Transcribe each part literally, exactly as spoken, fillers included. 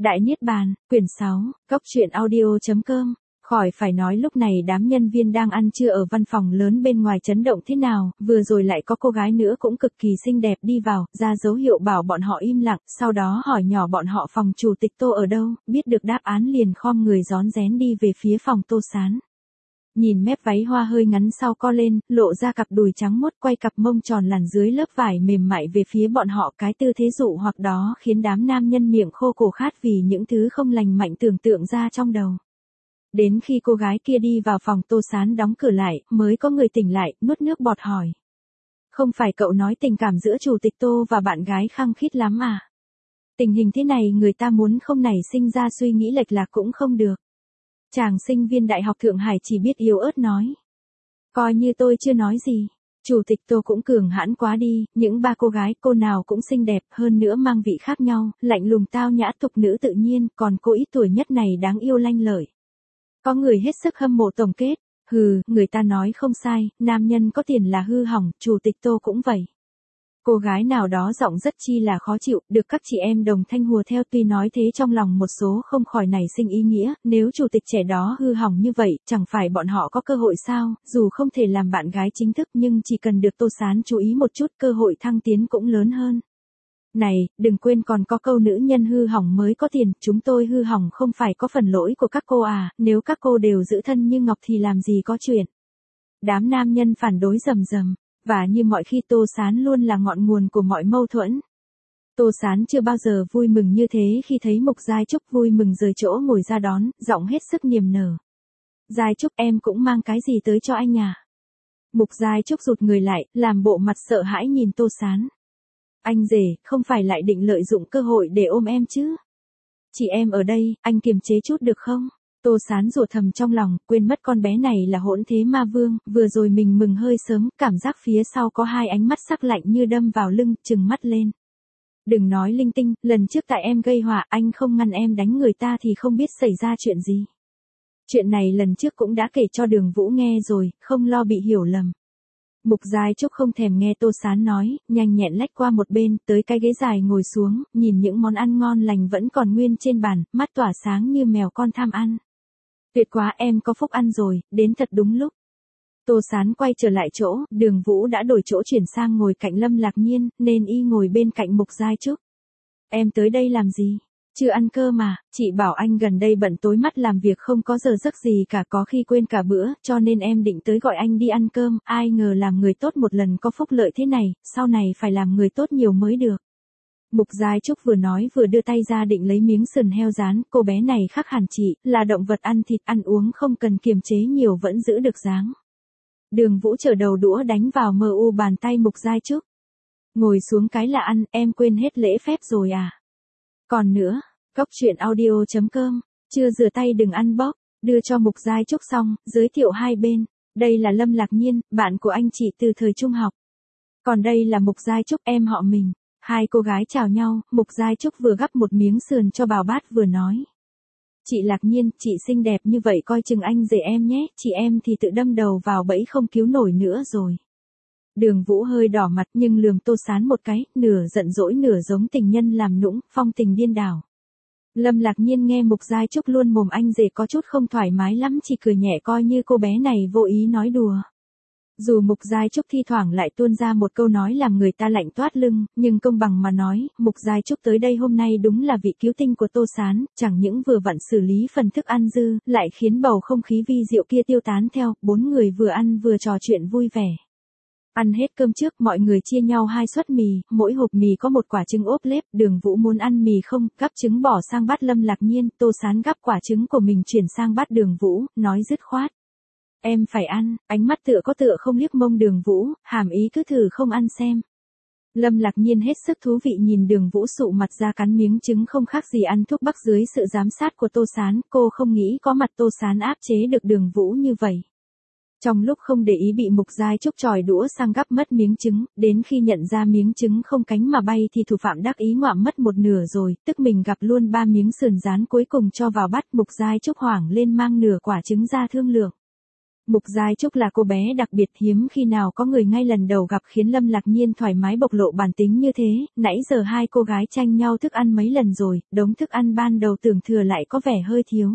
Đại Niết Bàn, quyển sáu, Cốc truyện audio chấm com. Khỏi phải nói lúc này đám nhân viên đang ăn trưa ở văn phòng lớn bên ngoài chấn động thế nào, vừa rồi lại có cô gái nữa cũng cực kỳ xinh đẹp đi vào, ra dấu hiệu bảo bọn họ im lặng, sau đó hỏi nhỏ bọn họ phòng chủ tịch Tô ở đâu, biết được đáp án liền khom người rón rén đi về phía phòng Tô Sán. Nhìn mép váy hoa hơi ngắn sau co lên, lộ ra cặp đùi trắng muốt, quay cặp mông tròn làn dưới lớp vải mềm mại về phía bọn họ, cái tư thế dụ hoặc đó khiến đám nam nhân miệng khô cổ khát vì những thứ không lành mạnh tưởng tượng ra trong đầu. Đến khi cô gái kia đi vào phòng Tô Sán đóng cửa lại, mới có người tỉnh lại, nuốt nước bọt hỏi. Không phải cậu nói tình cảm giữa chủ tịch Tô và bạn gái khăng khít lắm à? Tình hình thế này người ta muốn không nảy sinh ra suy nghĩ lệch lạc cũng không được. Chàng sinh viên Đại học Thượng Hải chỉ biết yếu ớt nói. Coi như tôi chưa nói gì. Chủ tịch Tô cũng cường hãn quá đi, những ba cô gái cô nào cũng xinh đẹp, hơn nữa mang vị khác nhau, lạnh lùng tao nhã thục nữ tự nhiên, còn cô ít tuổi nhất này đáng yêu lanh lợi. Có người hết sức hâm mộ tổng kết, hừ, người ta nói không sai, nam nhân có tiền là hư hỏng, chủ tịch Tô cũng vậy. Cô gái nào đó giọng rất chi là khó chịu, được các chị em đồng thanh hùa theo, tuy nói thế trong lòng một số không khỏi nảy sinh ý nghĩa, nếu chủ tịch trẻ đó hư hỏng như vậy, chẳng phải bọn họ có cơ hội sao, dù không thể làm bạn gái chính thức nhưng chỉ cần được Tô Sán chú ý một chút cơ hội thăng tiến cũng lớn hơn. Này, đừng quên còn có câu nữ nhân hư hỏng mới có tiền, chúng tôi hư hỏng không phải có phần lỗi của các cô à, nếu các cô đều giữ thân như ngọc thì làm gì có chuyện. Đám nam nhân phản đối rầm rầm. Và như mọi khi Tô Sán luôn là ngọn nguồn của mọi mâu thuẫn. Tô Sán chưa bao giờ vui mừng như thế khi thấy Mục Giai Trúc vui mừng rời chỗ ngồi ra đón, giọng hết sức niềm nở. Giai Trúc, em cũng mang cái gì tới cho anh à? Mục Giai Trúc rụt người lại, làm bộ mặt sợ hãi nhìn Tô Sán. Anh rể, không phải lại định lợi dụng cơ hội để ôm em chứ? Chị em ở đây, anh kiềm chế chút được không? Tô Sán rủa thầm trong lòng, quên mất con bé này là hỗn thế ma vương, vừa rồi mình mừng hơi sớm, cảm giác phía sau có hai ánh mắt sắc lạnh như đâm vào lưng, trừng mắt lên. Đừng nói linh tinh, lần trước tại em gây họa, anh không ngăn em đánh người ta thì không biết xảy ra chuyện gì. Chuyện này lần trước cũng đã kể cho Đường Vũ nghe rồi, không lo bị hiểu lầm. Mục Giai Trúc không thèm nghe Tô Sán nói, nhanh nhẹn lách qua một bên, tới cái ghế dài ngồi xuống, nhìn những món ăn ngon lành vẫn còn nguyên trên bàn, mắt tỏa sáng như mèo con tham ăn. Tuyệt quá, em có phúc ăn rồi, đến thật đúng lúc. Tô Sán quay trở lại chỗ, Đường Vũ đã đổi chỗ chuyển sang ngồi cạnh Lâm Lạc Nhiên, nên y ngồi bên cạnh Mục Giai Trúc. Em tới đây làm gì? Chưa ăn cơm mà, chị bảo anh gần đây bận tối mắt làm việc không có giờ giấc gì cả, có khi quên cả bữa, cho nên em định tới gọi anh đi ăn cơm, ai ngờ làm người tốt một lần có phúc lợi thế này, sau này phải làm người tốt nhiều mới được. Mục Giai Trúc vừa nói vừa đưa tay ra định lấy miếng sườn heo rán, cô bé này khác hẳn chị, là động vật ăn thịt ăn uống không cần kiềm chế nhiều vẫn giữ được dáng. Đường Vũ trở đầu đũa đánh vào mờ u bàn tay Mục Giai Trúc. Ngồi xuống cái là ăn, em quên hết lễ phép rồi à? Còn nữa, Cốc truyện audio chấm com, chưa rửa tay đừng ăn bóp, đưa cho Mục Giai Trúc xong, giới thiệu hai bên, đây là Lâm Lạc Nhiên, bạn của anh chị từ thời trung học. Còn đây là Mục Giai Trúc, em họ mình. Hai cô gái chào nhau, Mục Giai Trúc vừa gắp một miếng sườn cho bào bát vừa nói. Chị Lạc Nhiên, chị xinh đẹp như vậy coi chừng anh rể em nhé, chị em thì tự đâm đầu vào bẫy không cứu nổi nữa rồi. Đường Vũ hơi đỏ mặt nhưng lườm Tô Sán một cái, nửa giận dỗi nửa giống tình nhân làm nũng, phong tình điên đảo. Lâm Lạc Nhiên nghe Mục Giai Trúc luôn mồm anh rể có chút không thoải mái lắm, chỉ cười nhẹ coi như cô bé này vô ý nói đùa. Dù Mục Giai Trúc thi thoảng lại tuôn ra một câu nói làm người ta lạnh toát lưng, nhưng công bằng mà nói, Mục Giai Trúc tới đây hôm nay đúng là vị cứu tinh của Tô Sán, chẳng những vừa vặn xử lý phần thức ăn dư, lại khiến bầu không khí vi diệu kia tiêu tán theo, bốn người vừa ăn vừa trò chuyện vui vẻ. Ăn hết cơm trước, mọi người chia nhau hai suất mì, mỗi hộp mì có một quả trứng ốp lết, Đường Vũ muốn ăn mì không, gắp trứng bỏ sang bát Lâm Lạc Nhiên, Tô Sán gắp quả trứng của mình chuyển sang bát Đường Vũ, nói dứt khoát. Em phải ăn, ánh mắt tựa có tựa không liếc mông Đường Vũ, hàm ý cứ thử không ăn xem. Lâm Lạc Nhiên hết sức thú vị nhìn Đường Vũ sụ mặt ra cắn miếng trứng không khác gì ăn thuốc bắc dưới sự giám sát của Tô Sán, cô không nghĩ có mặt Tô Sán áp chế được Đường Vũ như vậy. Trong lúc không để ý bị Mục Giai Trúc chòi đũa sang gắp mất miếng trứng, đến khi nhận ra miếng trứng không cánh mà bay thì thủ phạm đắc ý ngoạm mất một nửa rồi, tức mình gặp luôn ba miếng sườn rán cuối cùng cho vào bát. Mục Giai Trúc hoảng lên mang nửa quả trứng ra thương lượng. Mục Giai Trúc là cô bé đặc biệt, hiếm khi nào có người ngay lần đầu gặp khiến Lâm Lạc Nhiên thoải mái bộc lộ bản tính như thế, nãy giờ hai cô gái tranh nhau thức ăn mấy lần rồi, đống thức ăn ban đầu tưởng thừa lại có vẻ hơi thiếu.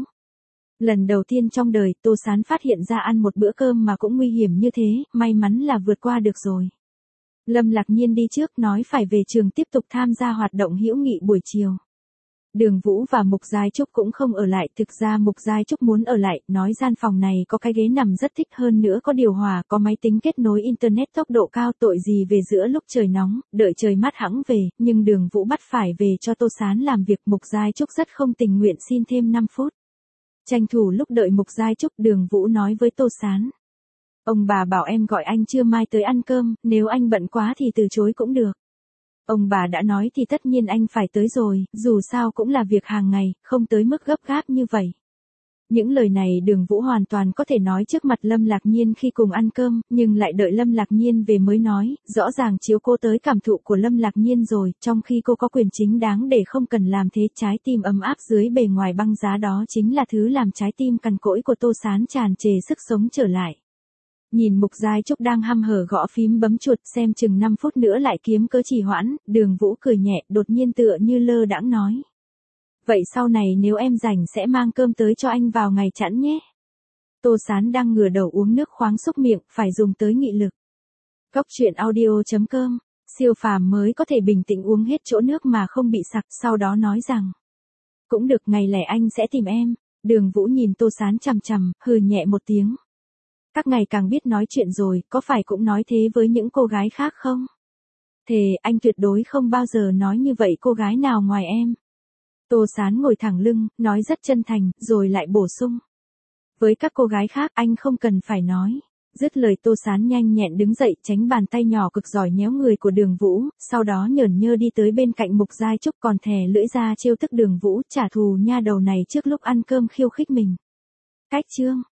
Lần đầu tiên trong đời, Tô Sán phát hiện ra ăn một bữa cơm mà cũng nguy hiểm như thế, may mắn là vượt qua được rồi. Lâm Lạc Nhiên đi trước nói phải về trường tiếp tục tham gia hoạt động hữu nghị buổi chiều. Đường Vũ và Mục Giai Trúc cũng không ở lại, thực ra Mục Giai Trúc muốn ở lại, nói gian phòng này có cái ghế nằm rất thích, hơn nữa có điều hòa, có máy tính kết nối internet tốc độ cao, tội gì về giữa lúc trời nóng, đợi trời mát hẵng về, nhưng Đường Vũ bắt phải về cho Tô Sán làm việc, Mục Giai Trúc rất không tình nguyện xin thêm năm phút. Tranh thủ lúc đợi Mục Giai Trúc, Đường Vũ nói với Tô Sán. Ông bà bảo em gọi anh trưa mai tới ăn cơm, nếu anh bận quá thì từ chối cũng được. Ông bà đã nói thì tất nhiên anh phải tới rồi, dù sao cũng là việc hàng ngày, không tới mức gấp gáp như vậy. Những lời này Đường Vũ hoàn toàn có thể nói trước mặt Lâm Lạc Nhiên khi cùng ăn cơm, nhưng lại đợi Lâm Lạc Nhiên về mới nói, rõ ràng chiếu cô tới cảm thụ của Lâm Lạc Nhiên rồi, trong khi cô có quyền chính đáng để không cần làm thế. Trái tim ấm áp dưới bề ngoài băng giá đó chính là thứ làm trái tim cằn cỗi của Tô Sán tràn trề sức sống trở lại. Nhìn Mục Giai Trúc đang hăm hở gõ phím bấm chuột, xem chừng năm phút nữa lại kiếm cớ trì hoãn, Đường Vũ cười nhẹ, đột nhiên tựa như lơ đãng nói. Vậy sau này nếu em rảnh sẽ mang cơm tới cho anh vào ngày chẵn nhé. Tô Sán đang ngửa đầu uống nước khoáng xúc miệng, phải dùng tới nghị lực. Cốc truyện audio chấm com, siêu phàm mới có thể bình tĩnh uống hết chỗ nước mà không bị sặc, sau đó nói rằng. Cũng được, ngày lẻ anh sẽ tìm em. Đường Vũ nhìn Tô Sán chằm chằm, hừ nhẹ một tiếng. Các ngày càng biết nói chuyện rồi, có phải cũng nói thế với những cô gái khác không? Thề, anh tuyệt đối không bao giờ nói như vậy cô gái nào ngoài em. Tô Sán ngồi thẳng lưng, nói rất chân thành, rồi lại bổ sung. Với các cô gái khác anh không cần phải nói. Dứt lời Tô Sán nhanh nhẹn đứng dậy, tránh bàn tay nhỏ cực giỏi nhéo người của Đường Vũ, sau đó nhởn nhơ đi tới bên cạnh Mục Giai Trúc, còn thè lưỡi ra trêu tức Đường Vũ, trả thù nha đầu này trước lúc ăn cơm khiêu khích mình. Cách chương